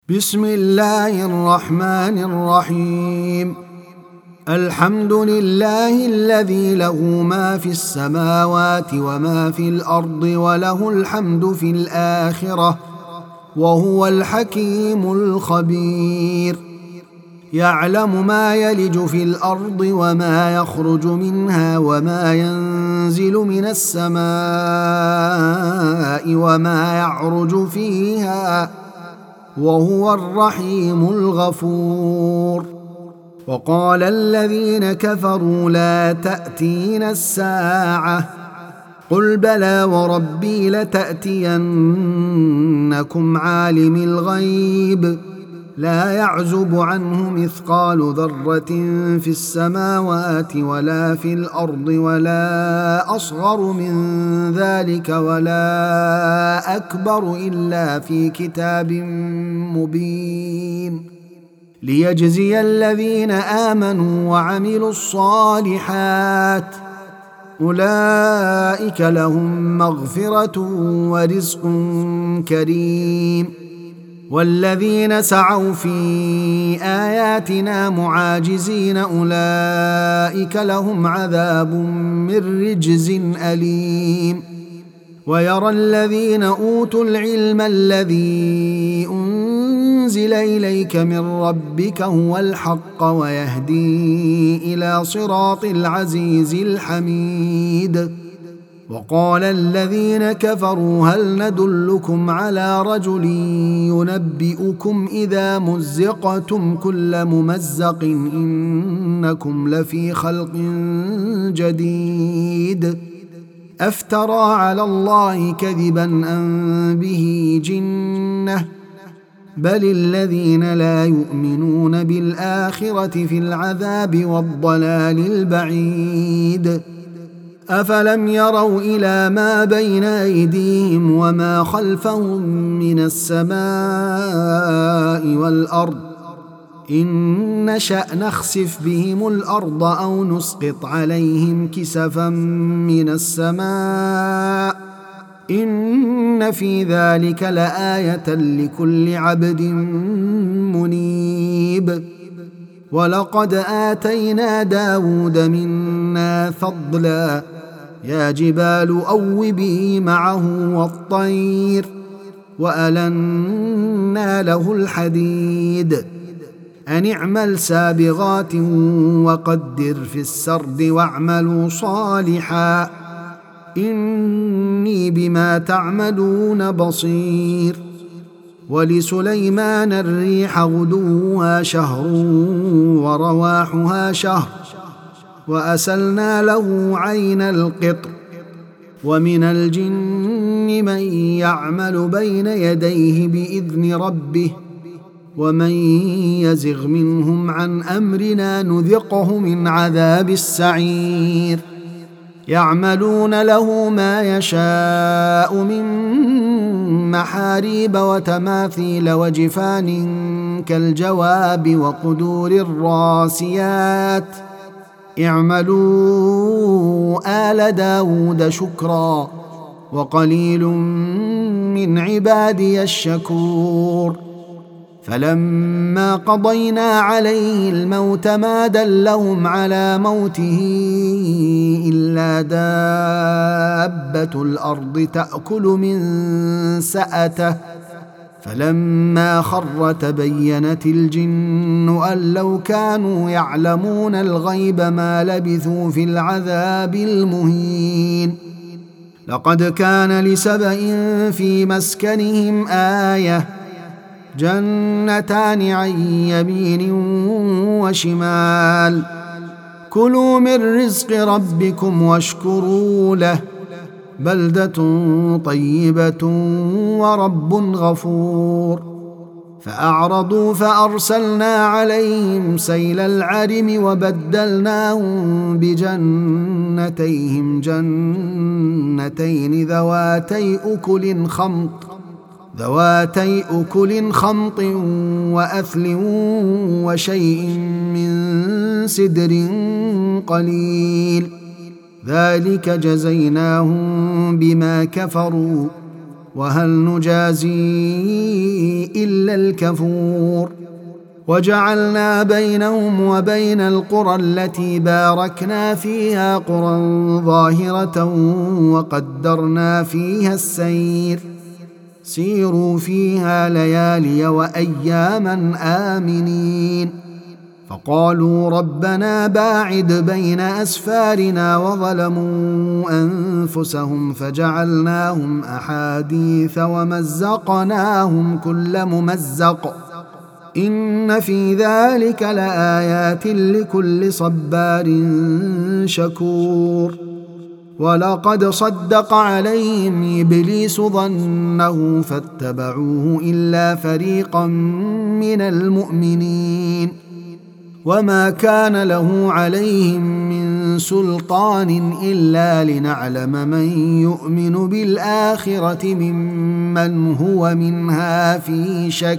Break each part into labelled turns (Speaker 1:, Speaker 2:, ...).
Speaker 1: بسم الله الرحمن الرحيم. الحمد لله الذي له ما في السماوات وما في الأرض وله الحمد في الآخرة وهو الحكيم الخبير. يعلم ما يلج في الأرض وما يخرج منها وما ينزل من السماء وما يعرج فيها وهو الرحيم الغفور. وقال الذين كفروا لا تأتينا الساعة قل بلى وربي لتأتينكم عالم الغيب لا يعزب عنه مثقال ذرة في السماوات ولا في الأرض ولا أصغر من ذلك ولا أكبر إلا في كتاب مبين ليجزي الذين آمنوا وعملوا الصالحات أولئك لهم مغفرة ورزق كريم. والذين سعوا في آياتنا معاجزين أولئك لهم عذاب من رجز أليم. ويرى الذين أوتوا العلم الذي أنزل إليك من ربك هو الحق ويهدي إلى صراط العزيز الحميد. وقال الذين كفروا هل ندلكم على رجل ينبئكم إذا مزقتم كل ممزق إنكم لفي خلق جديد أفترى على الله كذبا أم به جنة بل الذين لا يؤمنون بالآخرة في العذاب والضلال البعيد. أفلم يروا إلى ما بين أيديهم وما خلفهم من السماء والأرض إن نشأ نخسف بهم الأرض أو نسقط عليهم كسفا من السماء إن في ذلك لآية لكل عبد منيب. ولقد آتينا داود منا فضلا يا جبال أوبي معه والطير وألنا له الحديد أن اعمل سابغات وقدر في السرد واعملوا صالحا إني بما تعملون بصير. ولسليمان الريح غدوها شهر ورواحها شهر وأسلنا له عين القطر. ومن الجن من يعمل بين يديه بإذن ربه ومن يزغ منهم عن أمرنا نذقه من عذاب السعير. يعملون له ما يشاء من محاريب وتماثيل وجفان كالجواب وقدور الراسيات اعملوا آل داود شكرا وقليل من عبادي الشكور. فلما قضينا عليه الموت ما دلهم على موته إلا دابة الأرض تأكل من سأته فلما خر تبينت الجن أن لو كانوا يعلمون الغيب ما لبثوا في العذاب المهين. لقد كان لسبإ في مسكنهم آية جنتان عن يمين وشمال كلوا من رزق ربكم واشكروا له بلدة طيبة ورب غفور. فأعرضوا فأرسلنا عليهم سيل العرم وبدلناهم بجنتيهم جنتين ذواتي أكل خمط وأثل وشيء من سدر قليل ذلك جزيناهم بما كفروا وهل نجازي إلا الكفور وجعلنا بينهم وبين القرى التي باركنا فيها قرى ظاهرة وقدرنا فيها السير سيروا فيها ليالي وأياما آمنين فقالوا ربنا باعد بين أسفارنا وظلموا أنفسهم فجعلناهم أحاديث ومزقناهم كل ممزق إن في ذلك لآيات لكل صبار شكور ولقد صدق عليهم إبليس ظنه فاتبعوه إلا فريقا من المؤمنين وما كان له عليهم من سلطان إلا لنعلم من يؤمن بالآخرة ممن هو منها في شك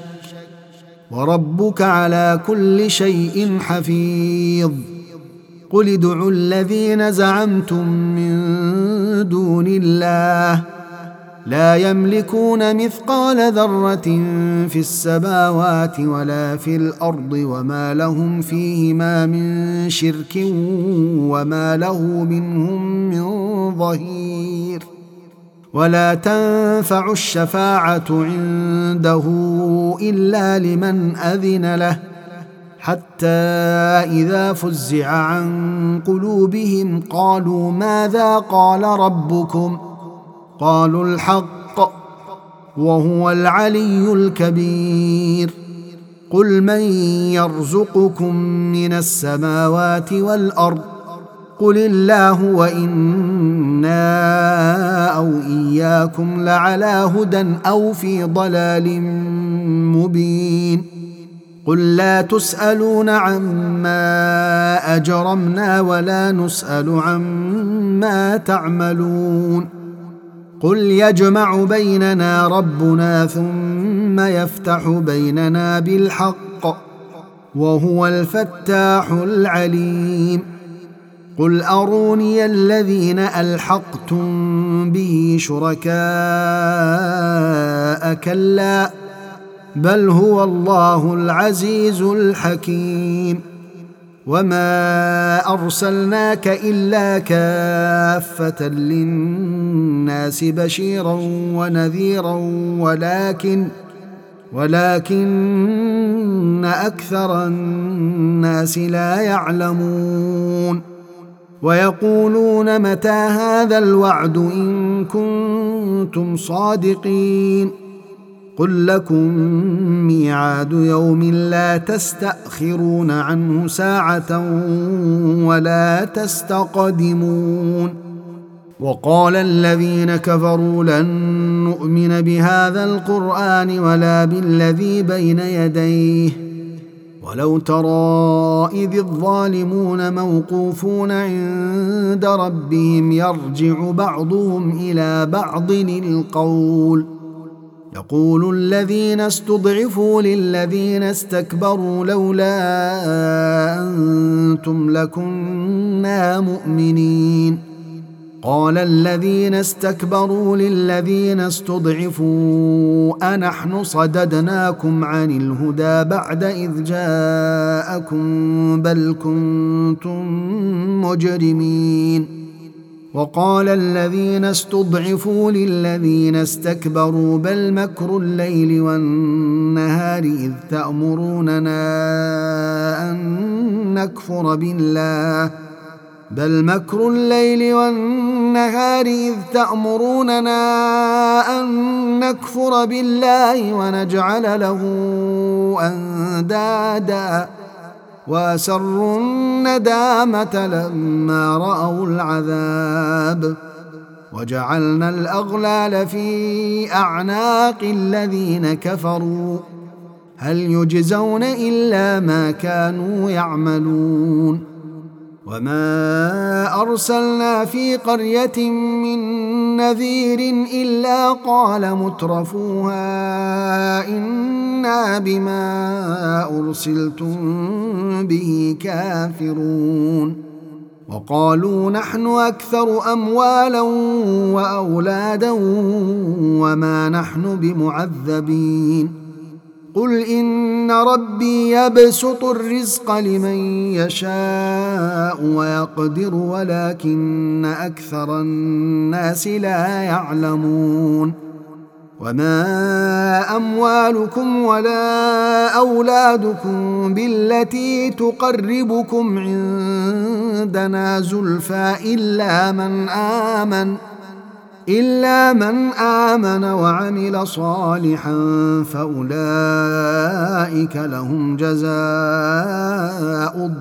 Speaker 1: وربك على كل شيء حفيظ قل ادعوا الذين زعمتم من دون الله لا يملكون مثقال ذرة في السماوات ولا في الأرض وما لهم فيهما من شرك وما له منهم من ظهير ولا تنفع الشفاعة عنده إلا لمن أذن له حتى إذا فزع عن قلوبهم قالوا ماذا قال ربكم قالوا الحق وهو العلي الكبير قل من يرزقكم من السماوات والأرض قل الله وإنا أو إياكم لعلى هدى أو في ضلال مبين قل لا تسألون عما أجرمنا ولا نسأل عما تعملون قل يجمع بيننا ربنا ثم يفتح بيننا بالحق وهو الفتاح العليم قل أروني الذين ألحقتم به شركاء كلا بل هو الله العزيز الحكيم وما أرسلناك إلا كافة للناس بشيرا ونذيرا ولكن أكثر الناس لا يعلمون ويقولون متى هذا الوعد إن كنتم صادقين قل لكم ميعاد يوم لا تستأخرون عنه ساعة ولا تستقدمون وقال الذين كفروا لن نؤمن بهذا القرآن ولا بالذي بين يديه ولو ترى إذ الظالمون موقوفون عند ربهم يرجع بعضهم إلى بعض القول يقول الذين استضعفوا للذين استكبروا لولا أنتم لكنا مؤمنين قال الذين استكبروا للذين استضعفوا أنحن صددناكم عن الهدى بعد إذ جاءكم بل كنتم مجرمين وقال الذين استضعفوا للذين استكبروا بل مكر الليل والنهار إذ تأمروننا أن نكفر بالله بل مكر الليل والنهار إذ تأمروننا أن نكفر بالله ونجعل له أندادا وأسروا الندامة لما رأوا العذاب وجعلنا الأغلال في أعناق الذين كفروا هل يجزون إلا ما كانوا يعملون وما أرسلنا في قرية من نذير إلا قال مترفوها إنا بما أرسلتم به كافرون وقالوا نحن أكثر أموالا وأولادا وما نحن بمعذبين قل إن ربي يبسط الرزق لمن يشاء ويقدر ولكن أكثر الناس لا يعلمون وما أموالكم ولا أولادكم بالتي تقربكم عندنا زلفى إلا من آمن وعمل صالحا فأولئك لهم جزاء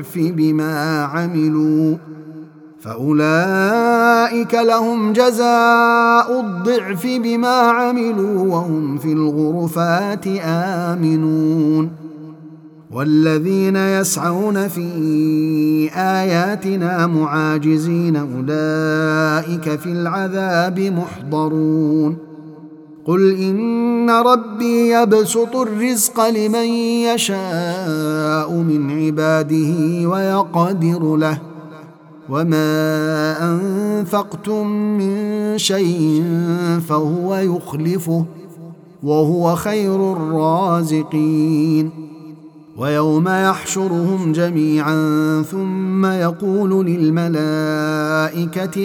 Speaker 1: الضعف بما عملوا وهم في الغرفات آمنون والذين يسعون في آياتنا معاجزين أولئك في العذاب محضرون قل إن ربي يبسط الرزق لمن يشاء من عباده ويقدر له وما أنفقتم من شيء فهو يخلفه وهو خير الرازقين ويوم يحشرهم جميعا ثم يقول للملائكة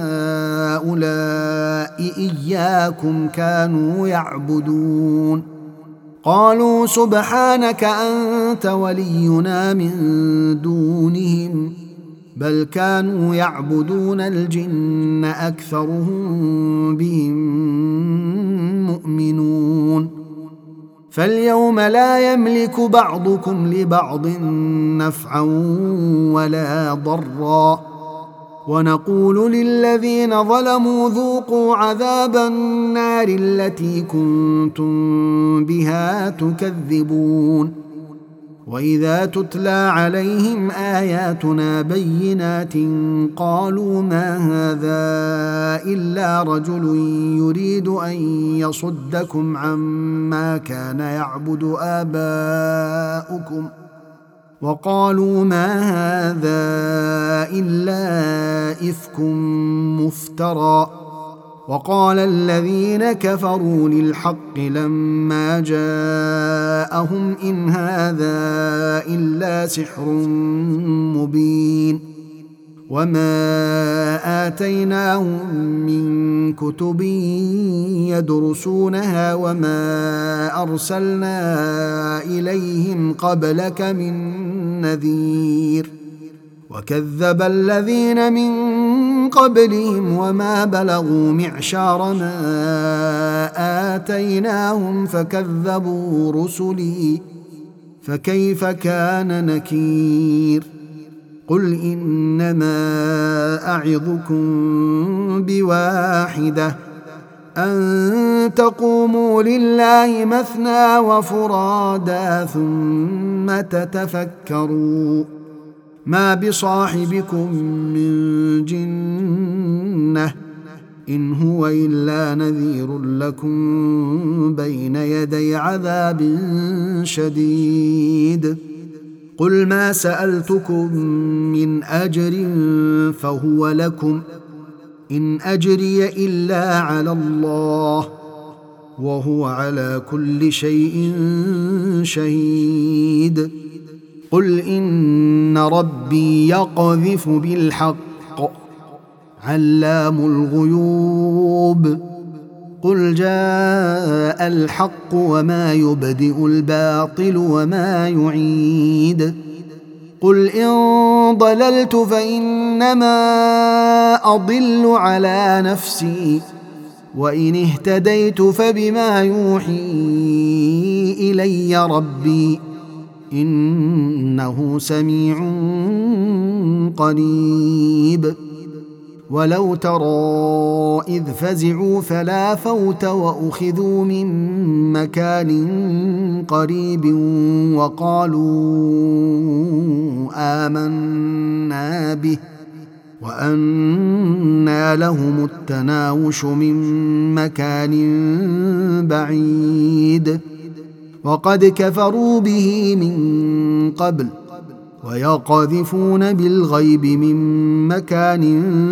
Speaker 1: أهؤلاء إياكم كانوا يعبدون قالوا سبحانك أنت ولينا من دونهم بل كانوا يعبدون الجن أكثرهم بهم مؤمنون فاليوم لا يملك بعضكم لبعض نفعا ولا ضرا ونقول للذين ظلموا ذوقوا عذاب النار التي كنتم بها تكذبون وإذا تتلى عليهم آياتنا بينات قالوا ما هذا إلا رجل يريد أن يصدكم عما كان يعبد آباؤكم وقالوا ما هذا إلا إفك مفترى وقال الذين كفروا للحق لما جاءهم إن هذا إلا سحر مبين وما آتيناهم من كتب يدرسونها وما أرسلنا إليهم قبلك من نذير وكذب الذين من قبلهم وما بلغوا معشار ما آتيناهم فكذبوا رسلي فكيف كان نكير قل إنما أعظكم بواحدة أن تقوموا لله مثنى وفرادا ثم تتفكروا ما بصاحبكم من جنة إن هو إلا نذير لكم بين يدي عذاب شديد قل ما سألتكم من أجر فهو لكم إن أجري إلا على الله وهو على كل شيء شهيد قل إن ربي يقذف بالحق علام الغيوب قل جاء الحق وما يبدئ الباطل وما يعيد قل إن ضللت فإنما أضل على نفسي وإن اهتديت فبما يوحي إلي ربي إنه سميع قريب ولو ترى إذ فزعوا فلا فوت وأخذوا من مكان قريب وقالوا آمنا به وأنى لهم التناوش من مكان بعيد وقد كفروا به من قبل ويقذفون بالغيب من مكان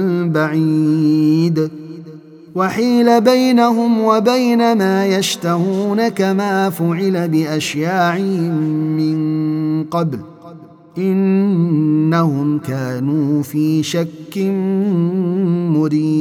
Speaker 1: بعيد وحيل بينهم وبين ما يشتهون كما فعل بأشياعهم من قبل إنهم كانوا في شك مريب.